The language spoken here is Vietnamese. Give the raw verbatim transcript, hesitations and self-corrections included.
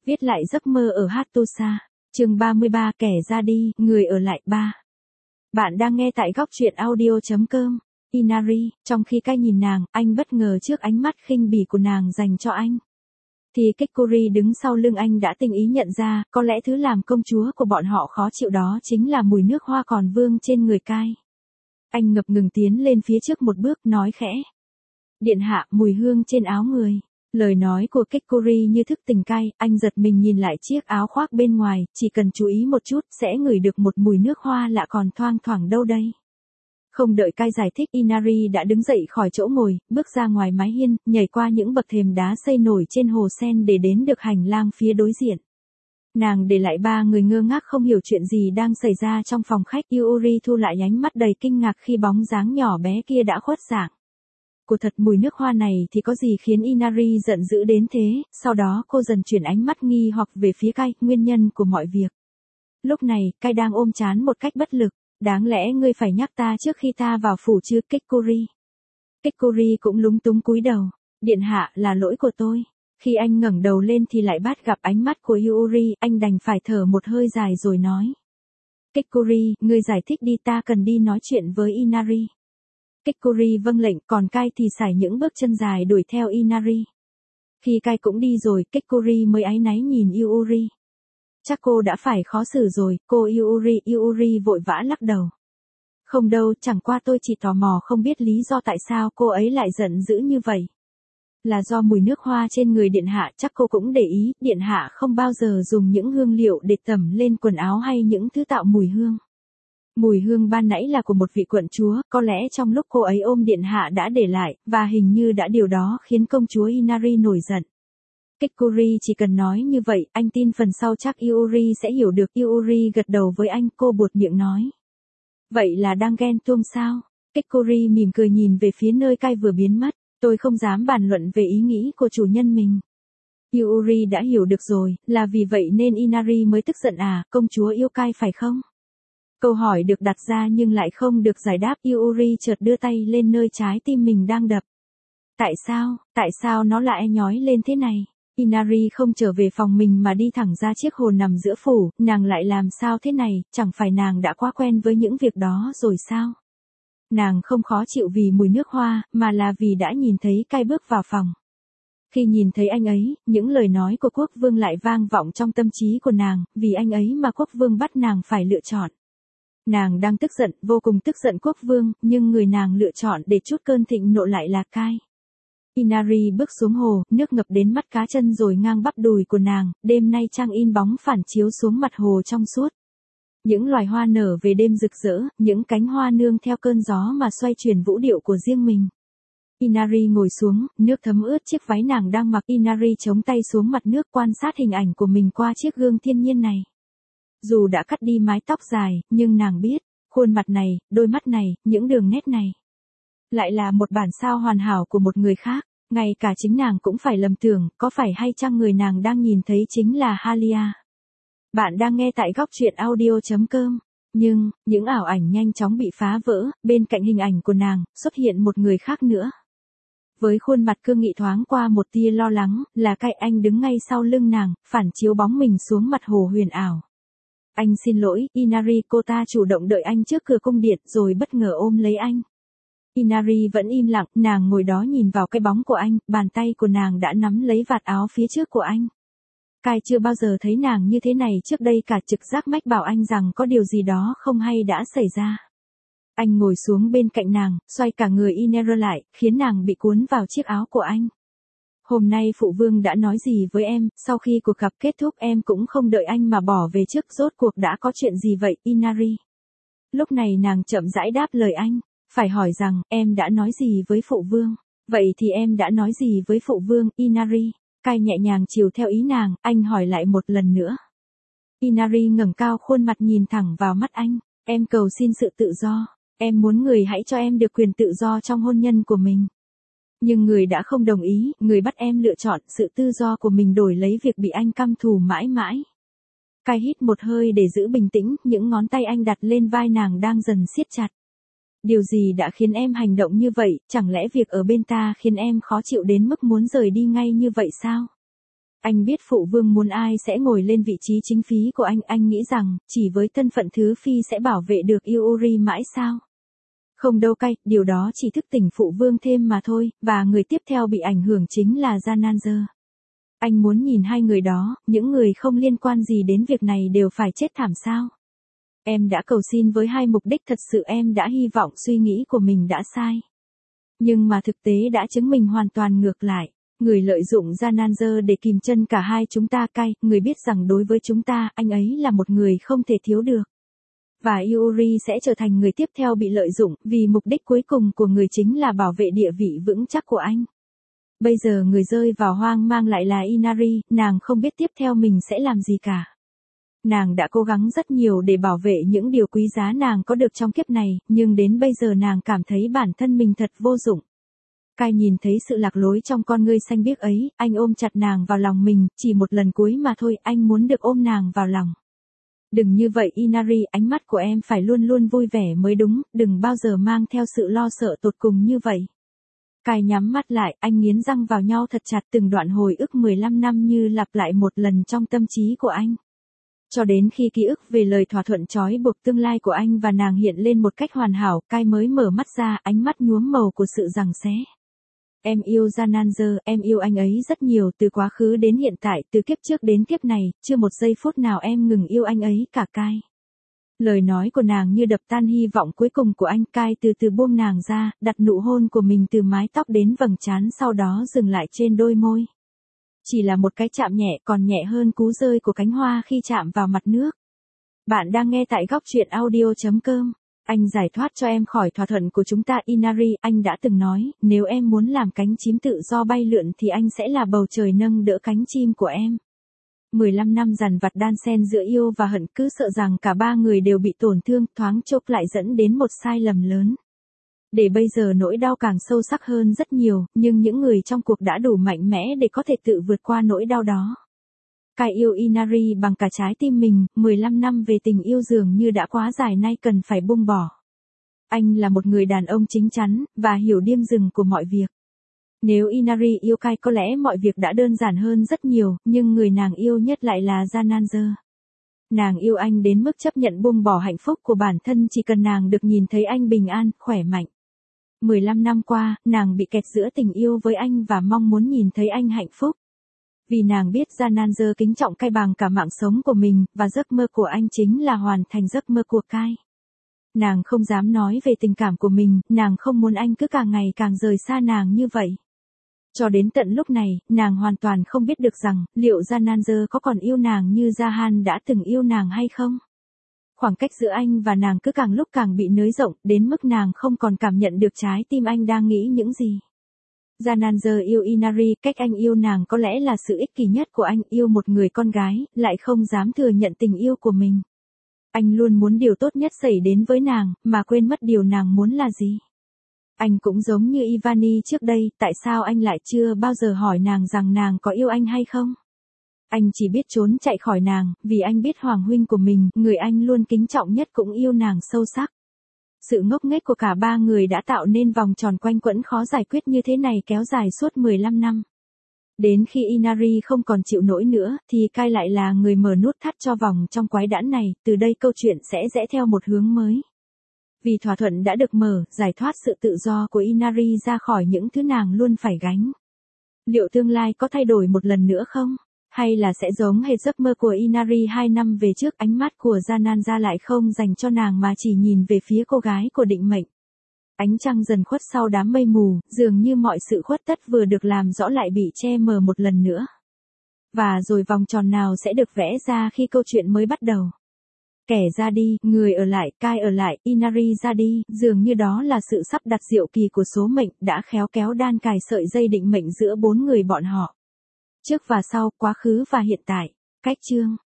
Viết lại giấc mơ ở Hattusa, chương ba mươi ba kẻ ra đi, người ở lại ba. Bạn đang nghe tại góc truyện audio chấm com. Inari, trong khi Kai nhìn nàng, anh bất ngờ trước ánh mắt khinh bỉ của nàng dành cho anh. Thì Kikuri đứng sau lưng anh đã tinh ý nhận ra, có lẽ thứ làm công chúa của bọn họ khó chịu đó chính là mùi nước hoa còn vương trên người Kai. Anh ngập ngừng tiến lên phía trước một bước nói khẽ. Điện hạ, mùi hương trên áo người. Lời nói của Kikuri như thức tỉnh Kai, anh giật mình nhìn lại chiếc áo khoác bên ngoài, chỉ cần chú ý một chút sẽ ngửi được một mùi nước hoa lạ còn thoang thoảng đâu đây. Không đợi Kai giải thích, Inari đã đứng dậy khỏi chỗ ngồi, bước ra ngoài mái hiên, nhảy qua những bậc thềm đá xây nổi trên hồ sen để đến được hành lang phía đối diện. Nàng để lại ba người ngơ ngác không hiểu chuyện gì đang xảy ra trong phòng khách. Yuri thu lại ánh mắt đầy kinh ngạc khi bóng dáng nhỏ bé kia đã khuất dạng. Của thật, mùi nước hoa này thì có gì khiến Inari giận dữ đến thế. Sau đó cô dần chuyển ánh mắt nghi hoặc về phía Kai, nguyên nhân của mọi việc. Lúc này, Kai đang ôm trán một cách bất lực. Đáng lẽ ngươi phải nhắc ta trước khi ta vào phủ chứ, Kikuri. Kikuri cũng lúng túng cúi đầu. Điện hạ, là lỗi của tôi. Khi anh ngẩng đầu lên thì lại bắt gặp ánh mắt của Yuri, anh đành phải thở một hơi dài rồi nói. Kikuri, ngươi giải thích đi, ta cần đi nói chuyện với Inari. Kikuri vâng lệnh, còn Kai thì sải những bước chân dài đuổi theo Inari. Khi Kai cũng đi rồi, Kikuri mới áy náy nhìn Yuri. Chắc cô đã phải khó xử rồi, cô Yuri. Yuri vội vã lắc đầu. Không đâu, chẳng qua tôi chỉ tò mò không biết lý do tại sao cô ấy lại giận dữ như vậy. Là do mùi nước hoa trên người điện hạ, chắc cô cũng để ý, điện hạ không bao giờ dùng những hương liệu để tẩm lên quần áo hay những thứ tạo mùi hương. Mùi hương ban nãy là của một vị quận chúa, có lẽ trong lúc cô ấy ôm điện hạ đã để lại, và hình như đã điều đó khiến công chúa Inari nổi giận. Kikuri chỉ cần nói như vậy, anh tin phần sau chắc Yuri sẽ hiểu được. Yuri gật đầu với anh, cô buột miệng nói. Vậy là đang ghen tuông sao? Kikuri mỉm cười nhìn về phía nơi Kai vừa biến mất. Tôi không dám bàn luận về ý nghĩ của chủ nhân mình. Yuri đã hiểu được rồi, là vì vậy nên Inari mới tức giận à, công chúa yêu Kai phải không? Câu hỏi được đặt ra nhưng lại không được giải đáp. Yuri chợt đưa tay lên nơi trái tim mình đang đập. Tại sao, tại sao nó lại nhói lên thế này? Inari không trở về phòng mình mà đi thẳng ra chiếc hồ nằm giữa phủ, nàng lại làm sao thế này, chẳng phải nàng đã quá quen với những việc đó rồi sao? Nàng không khó chịu vì mùi nước hoa, mà là vì đã nhìn thấy Kai bước vào phòng. Khi nhìn thấy anh ấy, những lời nói của quốc vương lại vang vọng trong tâm trí của nàng, vì anh ấy mà quốc vương bắt nàng phải lựa chọn. Nàng đang tức giận, vô cùng tức giận quốc vương, nhưng người nàng lựa chọn để trút cơn thịnh nộ lại là Kai. Inari bước xuống hồ, nước ngập đến mắt cá chân rồi ngang bắp đùi của nàng, đêm nay trăng in bóng phản chiếu xuống mặt hồ trong suốt. Những loài hoa nở về đêm rực rỡ, những cánh hoa nương theo cơn gió mà xoay chuyển vũ điệu của riêng mình. Inari ngồi xuống, nước thấm ướt chiếc váy nàng đang mặc. Inari chống tay xuống mặt nước quan sát hình ảnh của mình qua chiếc gương thiên nhiên này. Dù đã cắt đi mái tóc dài, nhưng nàng biết, khuôn mặt này, đôi mắt này, những đường nét này lại là một bản sao hoàn hảo của một người khác, ngay cả chính nàng cũng phải lầm tưởng, có phải hay chăng người nàng đang nhìn thấy chính là Halia. Bạn đang nghe tại góc truyện audio chấm com. Nhưng, những ảo ảnh nhanh chóng bị phá vỡ, bên cạnh hình ảnh của nàng, xuất hiện một người khác nữa. Với khuôn mặt cương nghị thoáng qua một tia lo lắng, là Kai. Anh đứng ngay sau lưng nàng, phản chiếu bóng mình xuống mặt hồ huyền ảo. Anh xin lỗi, Inari. Cô ta chủ động đợi anh trước cửa cung điện rồi bất ngờ ôm lấy anh. Inari vẫn im lặng, nàng ngồi đó nhìn vào cái bóng của anh, bàn tay của nàng đã nắm lấy vạt áo phía trước của anh. Kai chưa bao giờ thấy nàng như thế này trước đây cả, trực giác mách bảo anh rằng có điều gì đó không hay đã xảy ra. Anh ngồi xuống bên cạnh nàng, xoay cả người Inari lại, khiến nàng bị cuốn vào chiếc áo của anh. Hôm nay phụ vương đã nói gì với em, sau khi cuộc gặp kết thúc em cũng không đợi anh mà bỏ về trước, rốt cuộc đã có chuyện gì vậy, Inari? Lúc này nàng chậm rãi đáp lời anh. Phải hỏi rằng, em đã nói gì với phụ vương? Vậy thì em đã nói gì với phụ vương, Inari? Kai nhẹ nhàng chiều theo ý nàng, anh hỏi lại một lần nữa. Inari ngẩng cao khuôn mặt nhìn thẳng vào mắt anh. Em cầu xin sự tự do. Em muốn người hãy cho em được quyền tự do trong hôn nhân của mình. Nhưng người đã không đồng ý, người bắt em lựa chọn sự tự do của mình đổi lấy việc bị anh căm thù mãi mãi. Kai hít một hơi để giữ bình tĩnh, những ngón tay anh đặt lên vai nàng đang dần siết chặt. Điều gì đã khiến em hành động như vậy, chẳng lẽ việc ở bên ta khiến em khó chịu đến mức muốn rời đi ngay như vậy sao? Anh biết phụ vương muốn ai sẽ ngồi lên vị trí chính phí của anh, anh nghĩ rằng, chỉ với thân phận thứ phi sẽ bảo vệ được Yuri mãi sao? Không đâu cay, điều đó chỉ thức tỉnh phụ vương thêm mà thôi, và người tiếp theo bị ảnh hưởng chính là Jananzer. Anh muốn nhìn hai người đó, những người không liên quan gì đến việc này đều phải chết thảm sao? Em đã cầu xin với hai mục đích, thật sự em đã hy vọng suy nghĩ của mình đã sai. Nhưng mà thực tế đã chứng minh hoàn toàn ngược lại. Người lợi dụng Jananzer để kìm chân cả hai chúng ta cay, người biết rằng đối với chúng ta, anh ấy là một người không thể thiếu được. Và Yuri sẽ trở thành người tiếp theo bị lợi dụng, vì mục đích cuối cùng của người chính là bảo vệ địa vị vững chắc của anh. Bây giờ người rơi vào hoang mang lại là Inari, nàng không biết tiếp theo mình sẽ làm gì cả. Nàng đã cố gắng rất nhiều để bảo vệ những điều quý giá nàng có được trong kiếp này, nhưng đến bây giờ nàng cảm thấy bản thân mình thật vô dụng. Kai nhìn thấy sự lạc lối trong con ngươi xanh biếc ấy, anh ôm chặt nàng vào lòng mình, chỉ một lần cuối mà thôi, anh muốn được ôm nàng vào lòng. Đừng như vậy Inari, ánh mắt của em phải luôn luôn vui vẻ mới đúng, đừng bao giờ mang theo sự lo sợ tột cùng như vậy. Kai nhắm mắt lại, anh nghiến răng vào nhau thật chặt, từng đoạn hồi ức mười lăm năm như lặp lại một lần trong tâm trí của anh. Cho đến khi ký ức về lời thỏa thuận trói buộc tương lai của anh và nàng hiện lên một cách hoàn hảo, Kai mới mở mắt ra, ánh mắt nhuốm màu của sự giằng xé. Em yêu Jananzer, em yêu anh ấy rất nhiều, từ quá khứ đến hiện tại, từ kiếp trước đến kiếp này, chưa một giây phút nào em ngừng yêu anh ấy cả Kai. Lời nói của nàng như đập tan hy vọng cuối cùng của anh. Kai từ từ buông nàng ra, đặt nụ hôn của mình từ mái tóc đến vầng trán, sau đó dừng lại trên đôi môi. Chỉ là một cái chạm nhẹ, còn nhẹ hơn cú rơi của cánh hoa khi chạm vào mặt nước. Bạn đang nghe tại góc truyện audio chấm com. Anh giải thoát cho em khỏi thỏa thuận của chúng ta Inari, anh đã từng nói, nếu em muốn làm cánh chim tự do bay lượn thì anh sẽ là bầu trời nâng đỡ cánh chim của em. mười lăm năm dằn vặt đan xen giữa yêu và hận, cứ sợ rằng cả ba người đều bị tổn thương, thoáng chốc lại dẫn đến một sai lầm lớn. Để bây giờ nỗi đau càng sâu sắc hơn rất nhiều, nhưng những người trong cuộc đã đủ mạnh mẽ để có thể tự vượt qua nỗi đau đó. Kai yêu Inari bằng cả trái tim mình, mười lăm năm về tình yêu dường như đã quá dài, nay cần phải buông bỏ. Anh là một người đàn ông chính chắn, và hiểu điểm dừng của mọi việc. Nếu Inari yêu Kai có lẽ mọi việc đã đơn giản hơn rất nhiều, nhưng người nàng yêu nhất lại là Jananzer. Nàng yêu anh đến mức chấp nhận buông bỏ hạnh phúc của bản thân chỉ cần nàng được nhìn thấy anh bình an, khỏe mạnh. mười lăm năm qua, nàng bị kẹt giữa tình yêu với anh và mong muốn nhìn thấy anh hạnh phúc. Vì nàng biết Jananzer kính trọng Kai bằng cả mạng sống của mình, và giấc mơ của anh chính là hoàn thành giấc mơ của Kai. Nàng không dám nói về tình cảm của mình, nàng không muốn anh cứ càng ngày càng rời xa nàng như vậy. Cho đến tận lúc này, nàng hoàn toàn không biết được rằng, liệu Jananzer có còn yêu nàng như Jahan đã từng yêu nàng hay không? Khoảng cách giữa anh và nàng cứ càng lúc càng bị nới rộng, đến mức nàng không còn cảm nhận được trái tim anh đang nghĩ những gì. Jananzer yêu Inari, cách anh yêu nàng có lẽ là sự ích kỷ nhất của anh, yêu một người con gái, lại không dám thừa nhận tình yêu của mình. Anh luôn muốn điều tốt nhất xảy đến với nàng, mà quên mất điều nàng muốn là gì. Anh cũng giống như Ivani trước đây, tại sao anh lại chưa bao giờ hỏi nàng rằng nàng có yêu anh hay không? Anh chỉ biết trốn chạy khỏi nàng, vì anh biết hoàng huynh của mình, người anh luôn kính trọng nhất cũng yêu nàng sâu sắc. Sự ngốc nghếch của cả ba người đã tạo nên vòng tròn quanh quẩn khó giải quyết như thế này kéo dài suốt mười lăm năm. Đến khi Inari không còn chịu nổi nữa, thì Kai lại là người mở nút thắt cho vòng trong quái đản này, từ đây câu chuyện sẽ rẽ theo một hướng mới. Vì thỏa thuận đã được mở, giải thoát sự tự do của Inari ra khỏi những thứ nàng luôn phải gánh. Liệu tương lai có thay đổi một lần nữa không? Hay là sẽ giống hệt giấc mơ của Inari hai năm về trước, ánh mắt của Jananzer lại không dành cho nàng mà chỉ nhìn về phía cô gái của định mệnh. Ánh trăng dần khuất sau đám mây mù, dường như mọi sự khuất tất vừa được làm rõ lại bị che mờ một lần nữa. Và rồi vòng tròn nào sẽ được vẽ ra khi câu chuyện mới bắt đầu. Kẻ ra đi, người ở lại, Kai ở lại, Inari ra đi, dường như đó là sự sắp đặt diệu kỳ của số mệnh, đã khéo kéo đan cài sợi dây định mệnh giữa bốn người bọn họ. Trước và sau, quá khứ và hiện tại. Cách chương